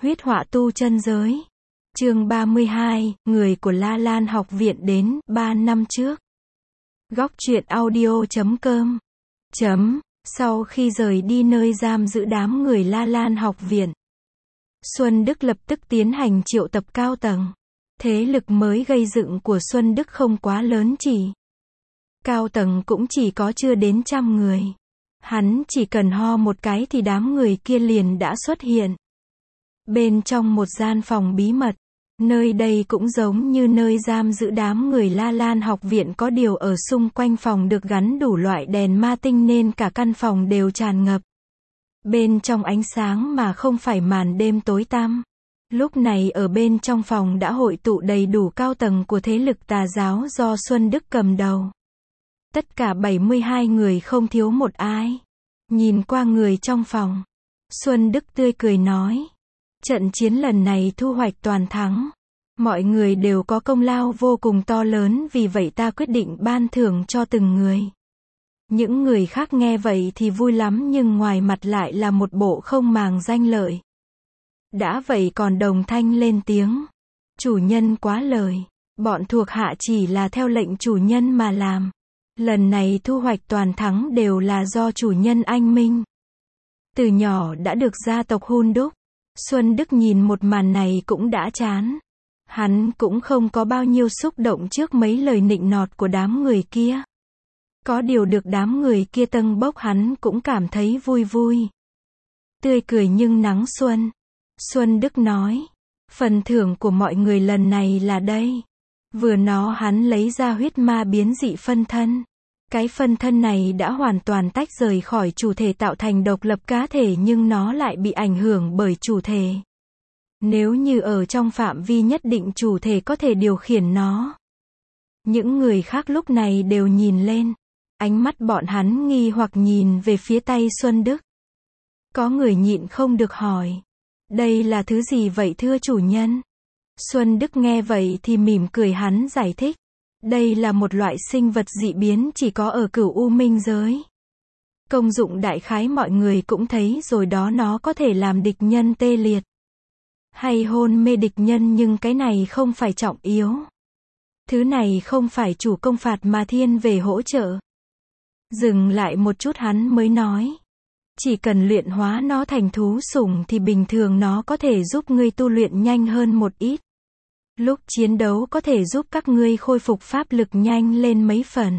Huyết họa tu chân giới. Chương 32, người của La Lan học viện đến 3 năm trước. Góc truyện audio.com. Sau khi rời đi nơi giam giữ đám người La Lan học viện, Xuân Đức lập tức tiến hành triệu tập cao tầng. Thế lực mới gây dựng của Xuân Đức không quá lớn, cao tầng cũng chỉ có chưa đến 100 người. Hắn chỉ cần ho một cái thì đám người kia liền đã xuất hiện. Bên trong một gian phòng bí mật, nơi đây cũng giống như nơi giam giữ đám người La Lan học viện, có điều ở xung quanh phòng được gắn đủ loại đèn ma tinh nên cả căn phòng đều tràn ngập bên trong ánh sáng mà không phải màn đêm tối tăm. Lúc này ở bên trong phòng đã hội tụ đầy đủ cao tầng của thế lực tà giáo do Xuân Đức cầm đầu. Tất cả 72 người không thiếu một ai. Nhìn qua người trong phòng, Xuân Đức tươi cười nói: trận chiến lần này thu hoạch toàn thắng. Mọi người đều có công lao vô cùng to lớn, vì vậy ta quyết định ban thưởng cho từng người. Những người khác nghe vậy thì vui lắm, nhưng ngoài mặt lại là một bộ không màng danh lợi. Đã vậy còn đồng thanh lên tiếng: chủ nhân quá lời, bọn thuộc hạ chỉ là theo lệnh chủ nhân mà làm. Lần này thu hoạch toàn thắng đều là do chủ nhân anh minh. Từ nhỏ đã được gia tộc hun đúc, Xuân Đức nhìn một màn này cũng đã chán. Hắn cũng không có bao nhiêu xúc động trước mấy lời nịnh nọt của đám người kia. Có điều được đám người kia tâng bốc hắn cũng cảm thấy vui vui. Tươi cười nhưng nắng xuân. Xuân Đức nói: phần thưởng của mọi người lần này là đây. Vừa hắn lấy ra huyết ma biến dị phân thân. Cái phân thân này đã hoàn toàn tách rời khỏi chủ thể, tạo thành độc lập cá thể, nhưng nó lại bị ảnh hưởng bởi chủ thể. Nếu như ở trong phạm vi nhất định, chủ thể có thể điều khiển nó. Những người khác lúc này đều nhìn lên. Ánh mắt bọn hắn nghi hoặc nhìn về phía tay Xuân Đức. Có người nhịn không được hỏi: đây là thứ gì vậy thưa chủ nhân? Xuân Đức nghe vậy thì mỉm cười, hắn giải thích: đây là một loại sinh vật dị biến chỉ có ở Cửu U Minh giới. Công dụng đại khái mọi người cũng thấy rồi đó, nó có thể làm địch nhân tê liệt hay hôn mê địch nhân, nhưng cái này không phải trọng yếu. Thứ này không phải chủ công phạt mà thiên về hỗ trợ. Dừng lại một chút hắn mới nói: chỉ cần luyện hóa nó thành thú sủng thì bình thường nó có thể giúp ngươi tu luyện nhanh hơn một ít. Lúc chiến đấu có thể giúp các ngươi khôi phục pháp lực nhanh lên mấy phần.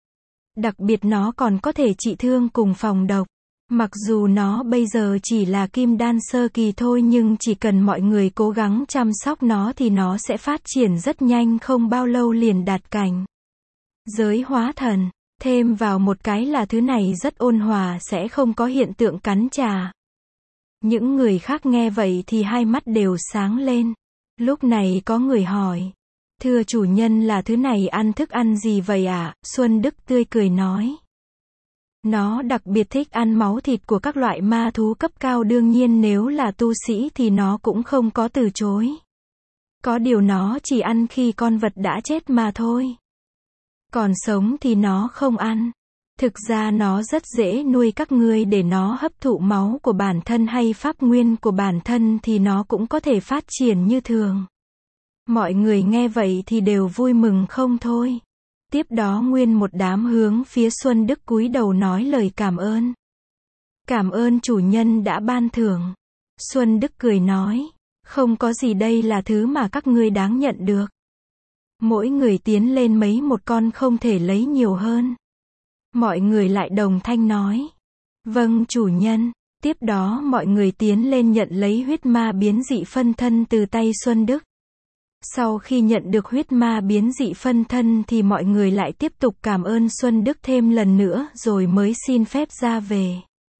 Đặc biệt nó còn có thể trị thương cùng phòng độc. Mặc dù nó bây giờ chỉ là kim đan sơ kỳ thôi, nhưng chỉ cần mọi người cố gắng chăm sóc nó thì nó sẽ phát triển rất nhanh, không bao lâu liền đạt cảnh giới hóa thần. Thêm vào một cái là thứ này rất ôn hòa, sẽ không có hiện tượng cắn trả. Những người khác nghe vậy thì hai mắt đều sáng lên. Lúc này có người hỏi: thưa chủ nhân, là thứ này ăn thức ăn gì vậy ạ? Xuân Đức tươi cười nói: nó đặc biệt thích ăn máu thịt của các loại ma thú cấp cao, đương nhiên nếu là tu sĩ thì nó cũng không có từ chối. Có điều nó chỉ ăn khi con vật đã chết mà thôi. Còn sống thì nó không ăn. Thực ra nó rất dễ nuôi, các ngươi để nó hấp thụ máu của bản thân hay pháp nguyên của bản thân thì nó cũng có thể phát triển như thường. Mọi người nghe vậy thì đều vui mừng không thôi. Tiếp đó nguyên một đám hướng phía Xuân Đức cúi đầu nói lời cảm ơn. Cảm ơn chủ nhân đã ban thưởng. Xuân Đức cười nói: không có gì, đây là thứ mà các ngươi đáng nhận được. Mỗi người tiến lên mấy một con, không thể lấy nhiều hơn. Mọi người lại đồng thanh nói: vâng chủ nhân. Tiếp đó mọi người tiến lên nhận lấy huyết ma biến dị phân thân từ tay Xuân Đức. Sau khi nhận được huyết ma biến dị phân thân thì mọi người lại tiếp tục cảm ơn Xuân Đức thêm lần nữa rồi mới xin phép ra về.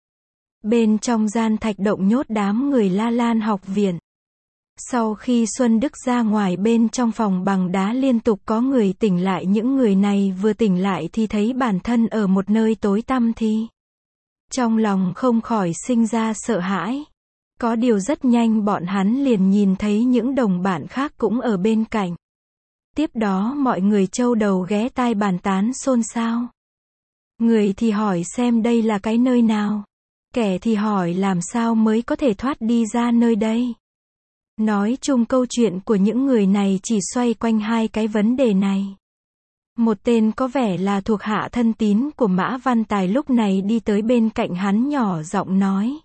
Bên trong gian thạch động nhốt đám người La Lan học viện. Sau khi Xuân Đức ra ngoài, bên trong phòng bằng đá liên tục có người tỉnh lại. Những người này vừa tỉnh lại thì thấy bản thân ở một nơi tối tăm thì trong lòng không khỏi sinh ra sợ hãi. Có điều rất nhanh bọn hắn liền nhìn thấy những đồng bạn khác cũng ở bên cạnh. Tiếp đó mọi người châu đầu ghé tai bàn tán xôn xao. Người thì hỏi xem đây là cái nơi nào. Kẻ thì hỏi làm sao mới có thể thoát đi ra nơi đây. Nói chung câu chuyện của những người này chỉ xoay quanh hai cái vấn đề này. Một tên có vẻ là thuộc hạ thân tín của Mã Văn Tài lúc này đi tới bên cạnh hắn nhỏ giọng nói.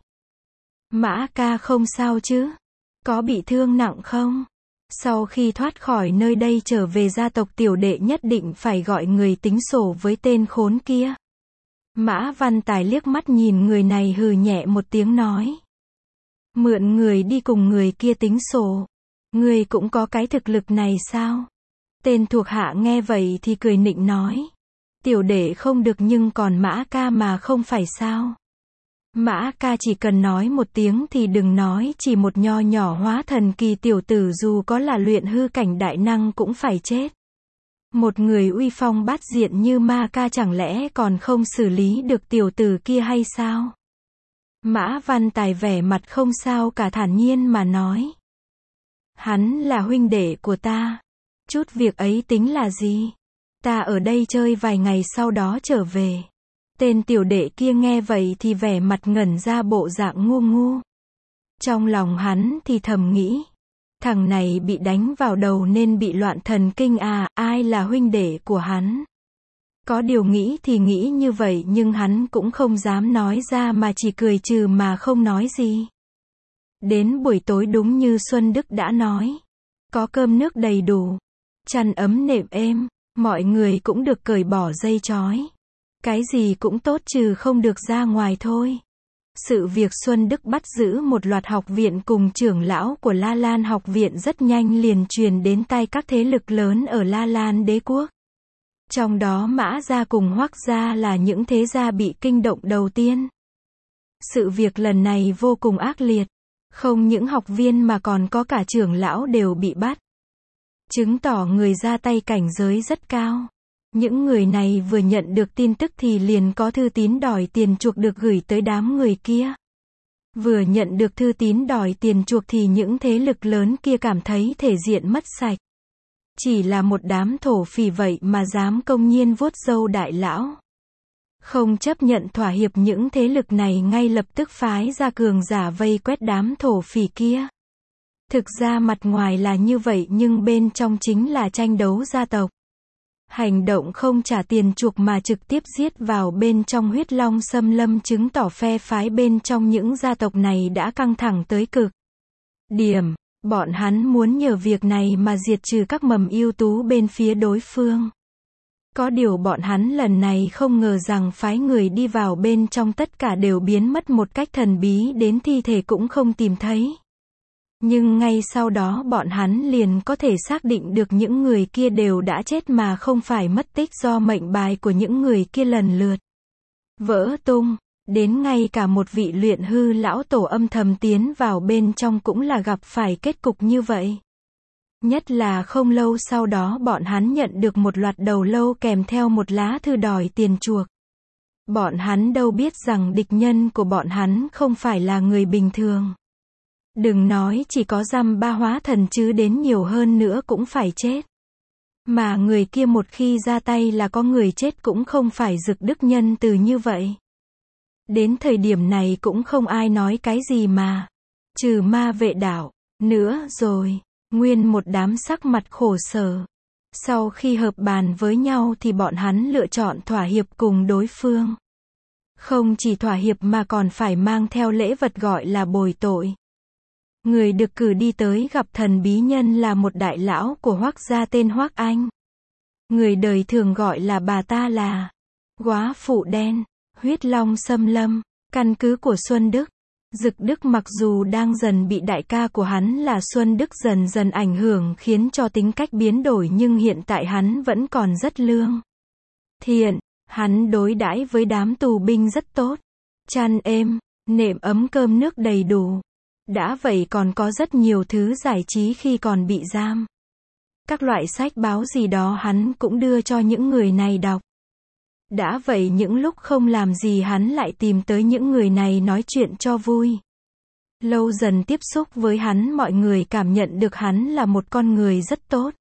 Mã ca không sao chứ? Có bị thương nặng không? Sau khi thoát khỏi nơi đây trở về gia tộc tiểu đệ nhất định phải gọi người tính sổ với tên khốn kia. Mã Văn Tài liếc mắt nhìn người này hừ nhẹ một tiếng nói. Mượn người đi cùng người kia tính sổ. Người cũng có cái thực lực này sao? Tên thuộc hạ nghe vậy thì cười nịnh nói. Tiểu đệ không được nhưng còn Mã ca mà không phải sao? Mã ca chỉ cần nói một tiếng thì đừng nói chỉ một nho nhỏ hóa thần kỳ tiểu tử dù có là luyện hư cảnh đại năng cũng phải chết. Một người uy phong bát diện như Ma ca chẳng lẽ còn không xử lý được tiểu tử kia hay sao? Mã Văn Tài vẻ mặt không sao cả thản nhiên mà nói. Hắn là huynh đệ của ta. Chút việc ấy tính là gì? Ta ở đây chơi vài ngày sau đó trở về. Tên tiểu đệ kia nghe vậy thì vẻ mặt ngẩn ra bộ dạng ngu ngu. Trong lòng hắn thì thầm nghĩ. Thằng này bị đánh vào đầu nên bị loạn thần kinh à, ai là huynh đệ của hắn? Có điều nghĩ thì nghĩ như vậy nhưng hắn cũng không dám nói ra mà chỉ cười trừ mà không nói gì. Đến buổi tối đúng như Xuân Đức đã nói. Có cơm nước đầy đủ. Chăn ấm nệm êm. Mọi người cũng được cởi bỏ dây trói. Cái gì cũng tốt trừ không được ra ngoài thôi. Sự việc Xuân Đức bắt giữ một loạt học viện cùng trưởng lão của La Lan học viện rất nhanh liền truyền đến tay các thế lực lớn ở La Lan đế quốc. Trong đó Mã gia cùng Hoắc gia là những thế gia bị kinh động đầu tiên. Sự việc lần này vô cùng ác liệt. Không những học viên mà còn có cả trưởng lão đều bị bắt. Chứng tỏ người ra tay cảnh giới rất cao. Những người này vừa nhận được tin tức thì liền có thư tín đòi tiền chuộc được gửi tới đám người kia. Vừa nhận được thư tín đòi tiền chuộc thì những thế lực lớn kia cảm thấy thể diện mất sạch. Chỉ là một đám thổ phỉ vậy mà dám công nhiên vuốt râu đại lão. Không chấp nhận thỏa hiệp những thế lực này ngay lập tức phái ra cường giả vây quét đám thổ phỉ kia. Thực ra mặt ngoài là như vậy nhưng bên trong chính là tranh đấu gia tộc. Hành động không trả tiền chuộc mà trực tiếp giết vào bên trong Huyết Long Xâm Lâm chứng tỏ phe phái bên trong những gia tộc này đã căng thẳng tới cực điểm. Bọn hắn muốn nhờ việc này mà diệt trừ các mầm ưu tú bên phía đối phương. Có điều bọn hắn lần này không ngờ rằng phái người đi vào bên trong tất cả đều biến mất một cách thần bí đến thi thể cũng không tìm thấy. Nhưng ngay sau đó bọn hắn liền có thể xác định được những người kia đều đã chết mà không phải mất tích do mệnh bài của những người kia lần lượt vỡ tung. Đến ngay cả một vị luyện hư lão tổ âm thầm tiến vào bên trong cũng là gặp phải kết cục như vậy. Nhất là không lâu sau đó bọn hắn nhận được một loạt đầu lâu kèm theo một lá thư đòi tiền chuộc. Bọn hắn đâu biết rằng địch nhân của bọn hắn không phải là người bình thường. Đừng nói chỉ có dăm ba hóa thần chứ đến nhiều hơn nữa cũng phải chết. Mà người kia một khi ra tay là có người chết cũng không phải Dực Đức nhân từ như vậy. Đến thời điểm này cũng không ai nói cái gì mà. Trừ Ma Vệ Đảo. Nữa rồi. Nguyên một đám sắc mặt khổ sở. Sau khi hợp bàn với nhau thì bọn hắn lựa chọn thỏa hiệp cùng đối phương. Không chỉ thỏa hiệp mà còn phải mang theo lễ vật gọi là bồi tội. Người được cử đi tới gặp thần bí nhân là một đại lão của Hoắc gia tên Hoắc Anh. Người đời thường gọi là bà ta là Góa Phụ Đen. Huyết Long Xâm Lâm. Căn cứ của Xuân Đức. Dực Đức mặc dù đang dần bị đại ca của hắn là Xuân Đức dần dần ảnh hưởng khiến cho tính cách biến đổi nhưng hiện tại hắn vẫn còn rất lương thiện. Hắn đối đãi với đám tù binh rất tốt. Chăn êm, nệm ấm cơm nước đầy đủ. Đã vậy còn có rất nhiều thứ giải trí khi còn bị giam. Các loại sách báo gì đó hắn cũng đưa cho những người này đọc. Đã vậy những lúc không làm gì hắn lại tìm tới những người này nói chuyện cho vui. Lâu dần tiếp xúc với hắn mọi người cảm nhận được hắn là một con người rất tốt.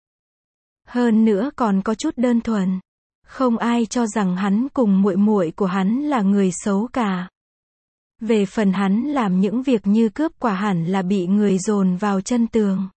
Hơn nữa còn có chút đơn thuần. Không ai cho rằng hắn cùng muội muội của hắn là người xấu cả. Về phần hắn làm những việc như cướp quả hẳn là bị người dồn vào chân tường.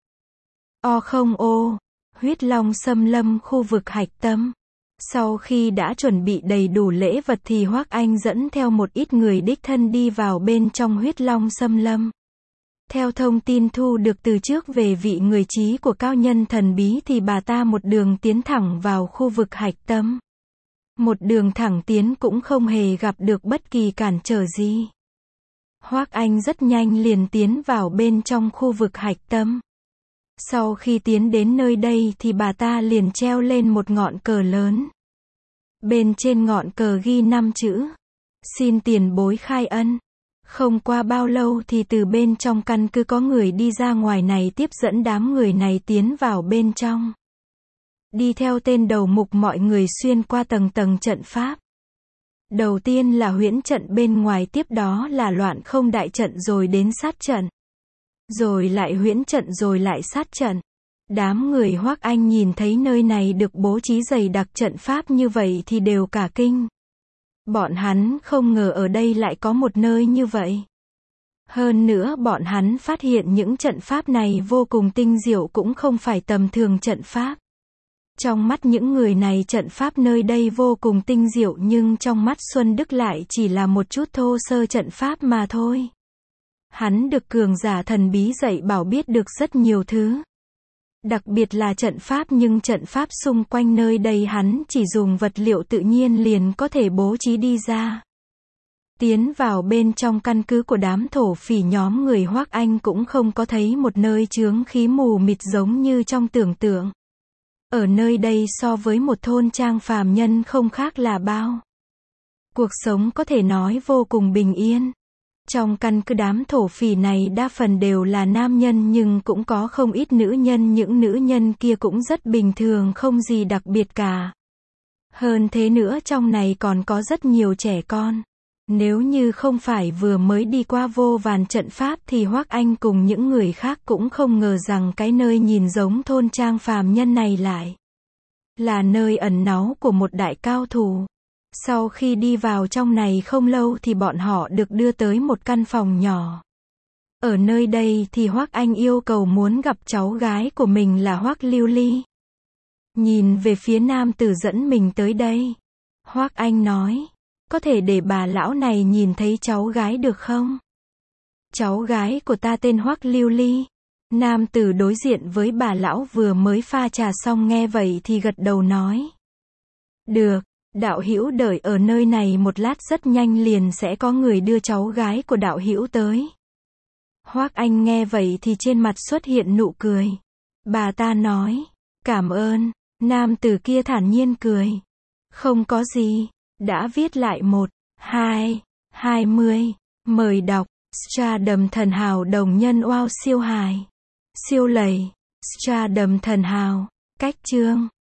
không ô, huyết long xâm lâm khu vực hạch tâm. Sau khi đã chuẩn bị đầy đủ lễ vật thì Hoắc Anh dẫn theo một ít người đích thân đi vào bên trong huyết long xâm lâm. Theo thông tin thu được từ trước về vị người trí của cao nhân thần bí thì bà ta một đường tiến thẳng vào khu vực hạch tâm. Một đường thẳng tiến cũng không hề gặp được bất kỳ cản trở gì. Hoắc Anh rất nhanh liền tiến vào bên trong khu vực hạch tâm. Sau khi tiến đến nơi đây thì bà ta liền treo lên một ngọn cờ lớn. Bên trên ngọn cờ ghi 5 chữ. Xin tiền bối khai ân. Không qua bao lâu thì từ bên trong căn cứ có người đi ra ngoài này tiếp dẫn đám người này tiến vào bên trong. Đi theo tên đầu mục mọi người xuyên qua tầng tầng trận pháp. Đầu tiên là huyễn trận bên ngoài, tiếp đó là loạn không đại trận, rồi đến sát trận. Rồi lại huyễn trận, rồi lại sát trận. Đám người Hoắc Anh nhìn thấy nơi này được bố trí dày đặc trận pháp như vậy thì đều cả kinh. Bọn hắn không ngờ ở đây lại có một nơi như vậy. Hơn nữa bọn hắn phát hiện những trận pháp này vô cùng tinh diệu, cũng không phải tầm thường trận pháp. Trong mắt những người này trận pháp nơi đây vô cùng tinh diệu, nhưng trong mắt Xuân Đức lại chỉ là một chút thô sơ trận pháp mà thôi. Hắn được cường giả thần bí dạy bảo biết được rất nhiều thứ. Đặc biệt là trận pháp, nhưng trận pháp xung quanh nơi đây hắn chỉ dùng vật liệu tự nhiên liền có thể bố trí đi ra. Tiến vào bên trong căn cứ của đám thổ phỉ, nhóm người Hoắc Anh cũng không có thấy một nơi chướng khí mù mịt giống như trong tưởng tượng. Ở nơi đây so với một thôn trang phàm nhân không khác là bao. Cuộc sống có thể nói vô cùng bình yên. Trong căn cứ đám thổ phỉ này đa phần đều là nam nhân, nhưng cũng có không ít nữ nhân, những nữ nhân kia cũng rất bình thường, không gì đặc biệt cả. Hơn thế nữa trong này còn có rất nhiều trẻ con. Nếu như không phải vừa mới đi qua vô vàn trận pháp thì Hoắc Anh cùng những người khác cũng không ngờ rằng cái nơi nhìn giống thôn trang phàm nhân này lại là nơi ẩn náu của một đại cao thủ. Sau khi đi vào trong này không lâu thì bọn họ được đưa tới một căn phòng nhỏ. Ở nơi đây thì Hoắc Anh yêu cầu muốn gặp cháu gái của mình là Hoắc Lưu Ly. Nhìn về phía nam tử dẫn mình tới đây, Hoắc Anh nói, có thể để bà lão này nhìn thấy cháu gái được không? Cháu gái của ta tên Hoắc Lưu Ly. Nam tử đối diện với bà lão vừa mới pha trà xong nghe vậy thì gật đầu nói. Được, đạo hữu đợi ở nơi này một lát, rất nhanh liền sẽ có người đưa cháu gái của đạo hữu tới. Hoắc Anh nghe vậy thì trên mặt xuất hiện nụ cười. Bà ta nói, cảm ơn. Nam tử kia thản nhiên cười. Không có gì. Đã viết lại 1, 2, 20. Mời đọc. Stardom thần hào đồng nhân wow siêu hài. Siêu lầy. Stardom thần hào. Cách chương.